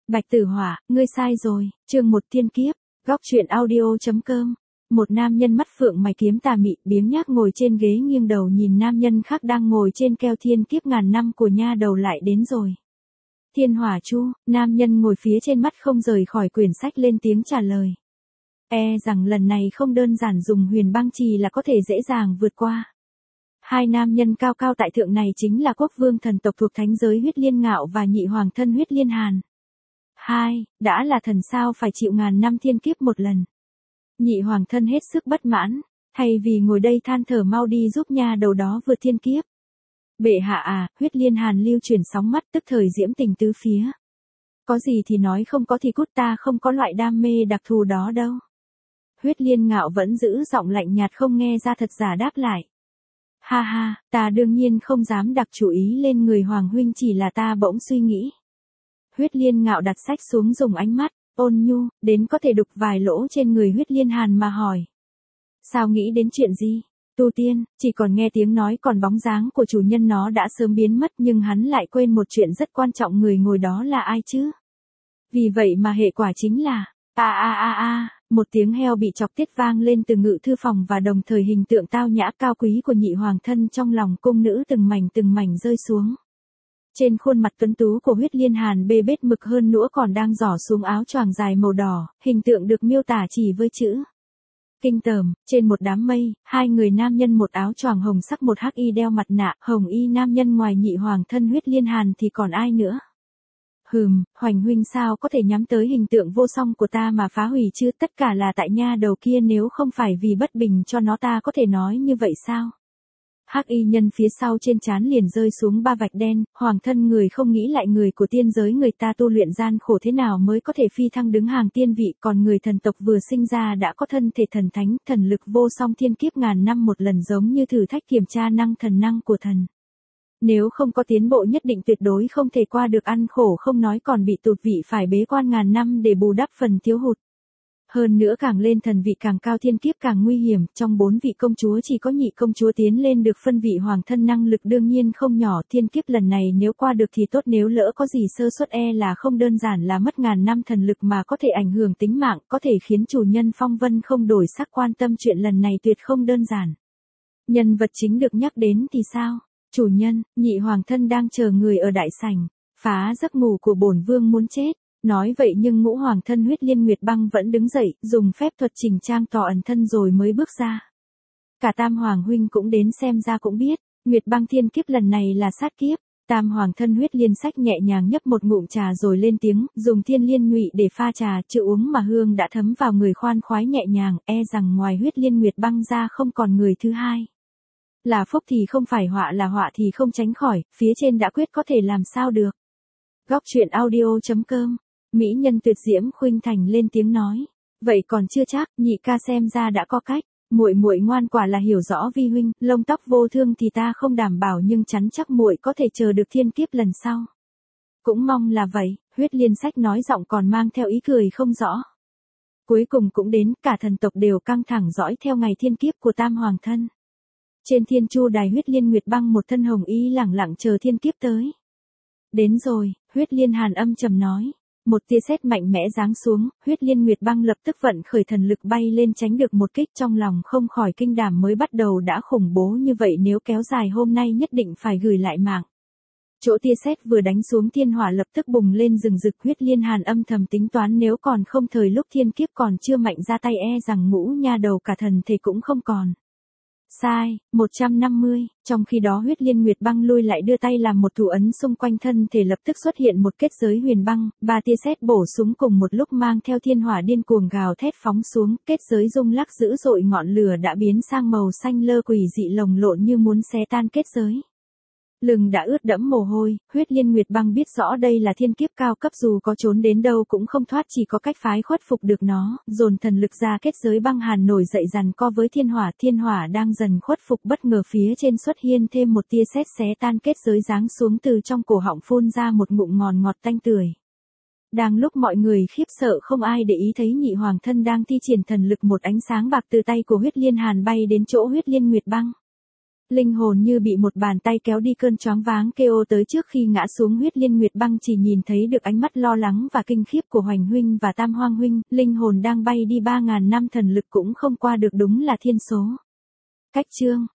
Bạch Tử Hỏa, ngươi sai rồi, chương 1 thiên kiếp, góc truyện audio.com. Một nam nhân mắt phượng mày kiếm tà mị, biếng nhác ngồi trên ghế nghiêng đầu nhìn nam nhân khác đang ngồi trên keo thiên kiếp ngàn năm của nha đầu lại đến rồi. Thiên Hỏa Chu, nam nhân ngồi phía trên mắt không rời khỏi quyển sách lên tiếng trả lời. E rằng lần này không đơn giản dùng huyền băng trì là có thể dễ dàng vượt qua. Hai nam nhân cao cao tại thượng này chính là quốc vương thần tộc thuộc thánh giới Huyết Liên Ngạo và nhị hoàng thân Huyết Liên Hàn. Đã là thần sao phải chịu ngàn năm thiên kiếp một lần. Nhị hoàng thân hết sức bất mãn, thay vì ngồi đây than thở mau đi giúp nha đầu đó vượt thiên kiếp. Bệ hạ à, Huyết Liên Hàn lưu chuyển sóng mắt tức thời diễm tình tứ phía. Có gì thì nói, không có thì cút, ta không có loại đam mê đặc thù đó đâu. Huyết Liên Ngạo vẫn giữ giọng lạnh nhạt không nghe ra thật giả đáp lại. Ha, ta đương nhiên không dám đặc chủ ý lên người hoàng huynh, chỉ là ta bỗng suy nghĩ. Huyết Liên Ngạo đặt sách xuống, dùng ánh mắt ôn nhu đến có thể đục vài lỗ trên người Huyết Liên Hàn mà hỏi. Sao nghĩ đến chuyện gì? Tu tiên, chỉ còn nghe tiếng nói còn bóng dáng của chủ nhân nó đã sớm biến mất, nhưng hắn lại quên một chuyện rất quan trọng, người ngồi đó là ai chứ? Vì vậy mà hệ quả chính là, một tiếng heo bị chọc tiết vang lên từ ngự thư phòng, và đồng thời hình tượng tao nhã cao quý của nhị hoàng thân trong lòng cung nữ từng mảnh rơi xuống. Trên khuôn mặt tuấn tú của Huyết Liên Hàn bê bết mực, hơn nữa còn đang giỏ xuống áo choàng dài màu đỏ, hình tượng được miêu tả chỉ với chữ kinh tởm. Trên một đám mây, hai người nam nhân một áo choàng hồng sắc, một hắc y đeo mặt nạ, hồng y nam nhân ngoài nhị hoàng thân Huyết Liên Hàn thì còn ai nữa? Hoành huynh sao có thể nhắm tới hình tượng vô song của ta mà phá hủy chứ? Tất cả là tại nha đầu kia, nếu không phải vì bất bình cho nó ta có thể nói như vậy sao? Hắc y nhân phía sau trên trán liền rơi xuống ba vạch đen. Hoàng thân người không nghĩ lại, người của tiên giới người ta tu luyện gian khổ thế nào mới có thể phi thăng đứng hàng tiên vị, còn người thần tộc vừa sinh ra đã có thân thể thần thánh, thần lực vô song, thiên kiếp ngàn năm một lần giống như thử thách kiểm tra thần năng của thần. Nếu không có tiến bộ nhất định tuyệt đối không thể qua được, ăn khổ không nói còn bị tụt vị, phải bế quan ngàn năm để bù đắp phần thiếu hụt. Hơn nữa càng lên thần vị càng cao, thiên kiếp càng nguy hiểm, trong 4 vị công chúa chỉ có nhị công chúa tiến lên được phân vị hoàng thân, năng lực đương nhiên không nhỏ, thiên kiếp lần này nếu qua được thì tốt, nếu lỡ có gì sơ suất e là không đơn giản là mất ngàn năm thần lực mà có thể ảnh hưởng tính mạng, có thể khiến chủ nhân phong vân không đổi sắc. Quan tâm chuyện lần này tuyệt không đơn giản. Nhân vật chính được nhắc đến thì sao? Chủ nhân, nhị hoàng thân đang chờ người ở đại sảnh, phá giấc ngủ của bổn vương muốn chết. Nói vậy nhưng ngũ hoàng thân Huyết Liên Nguyệt Băng vẫn đứng dậy, dùng phép thuật chỉnh trang tỏ ẩn thân rồi mới bước ra. Cả Tam hoàng huynh cũng đến, xem ra cũng biết, Nguyệt Băng thiên kiếp lần này là sát kiếp. Tam hoàng thân Huyết Liên Sách nhẹ nhàng nhấp một ngụm trà rồi lên tiếng, dùng thiên liên nhụy để pha trà, chưa uống mà hương đã thấm vào người, khoan khoái nhẹ nhàng, e rằng ngoài Huyết Liên Nguyệt Băng ra không còn người thứ hai. Là phúc thì không phải họa, là họa thì không tránh khỏi, phía trên đã quyết có thể làm sao được. Góc truyện audio.com. Mỹ nhân tuyệt diễm khuynh thành lên tiếng nói. Vậy còn chưa chắc, nhị ca xem ra đã có cách. Muội ngoan quả là hiểu rõ vi huynh, lông tóc vô thương thì ta không đảm bảo, nhưng chắn chắc muội có thể chờ được thiên kiếp lần sau. Cũng mong là vậy, Huyết Liên Sách nói giọng còn mang theo ý cười không rõ. Cuối cùng cũng đến, cả thần tộc đều căng thẳng dõi theo ngày thiên kiếp của Tam hoàng thân. Trên thiên chu đài, Huyết Liên Nguyệt Băng một thân hồng y lẳng lặng chờ thiên kiếp tới. Đến rồi, Huyết Liên Hàn âm trầm nói. Một tia sét mạnh mẽ giáng xuống, Huyết Liên Nguyệt Băng lập tức vận khởi thần lực bay lên tránh được một kích, trong lòng không khỏi kinh đảm, mới bắt đầu đã khủng bố như vậy, nếu kéo dài hôm nay nhất định phải gửi lại mạng. Chỗ tia sét vừa đánh xuống, thiên hỏa lập tức bùng lên rừng rực. Huyết Liên Hàn âm thầm tính toán, nếu còn không thời lúc thiên kiếp còn chưa mạnh ra tay e rằng ngũ nha đầu cả thần thể cũng không còn. Sai, 150, trong khi đó Huyết Liên Nguyệt Băng lui lại đưa tay làm một thủ ấn, xung quanh thân thể lập tức xuất hiện một kết giới huyền băng, 3 tia sét bổ súng cùng một lúc mang theo thiên hỏa điên cuồng gào thét phóng xuống, kết giới rung lắc dữ dội, ngọn lửa đã biến sang màu xanh lơ quỷ dị lồng lộn như muốn xé tan kết giới. Lưng đã ướt đẫm mồ hôi, Huyết Liên Nguyệt Băng biết rõ đây là thiên kiếp cao cấp, dù có trốn đến đâu cũng không thoát, chỉ có cách phái khuất phục được nó, dồn thần lực ra, kết giới băng hàn nổi dậy giằng co với thiên hỏa đang dần khuất phục, bất ngờ phía trên xuất hiện thêm một tia sét xé tan kết giới, giáng xuống từ trong cổ họng phun ra một ngụm ngọt tanh tưởi. Đang lúc mọi người khiếp sợ không ai để ý thấy nhị hoàng thân đang thi triển thần lực, một ánh sáng bạc từ tay của Huyết Liên Hàn bay đến chỗ Huyết Liên Nguyệt Băng. Linh hồn như bị một bàn tay kéo đi, cơn choáng váng kêu tới trước khi ngã xuống. Huyết Liên Nguyệt Băng chỉ nhìn thấy được ánh mắt lo lắng và kinh khiếp của Hoành huynh và Tam Hoang huynh, linh hồn đang bay đi 3000 năm thần lực cũng không qua được, đúng là thiên số. Cách chương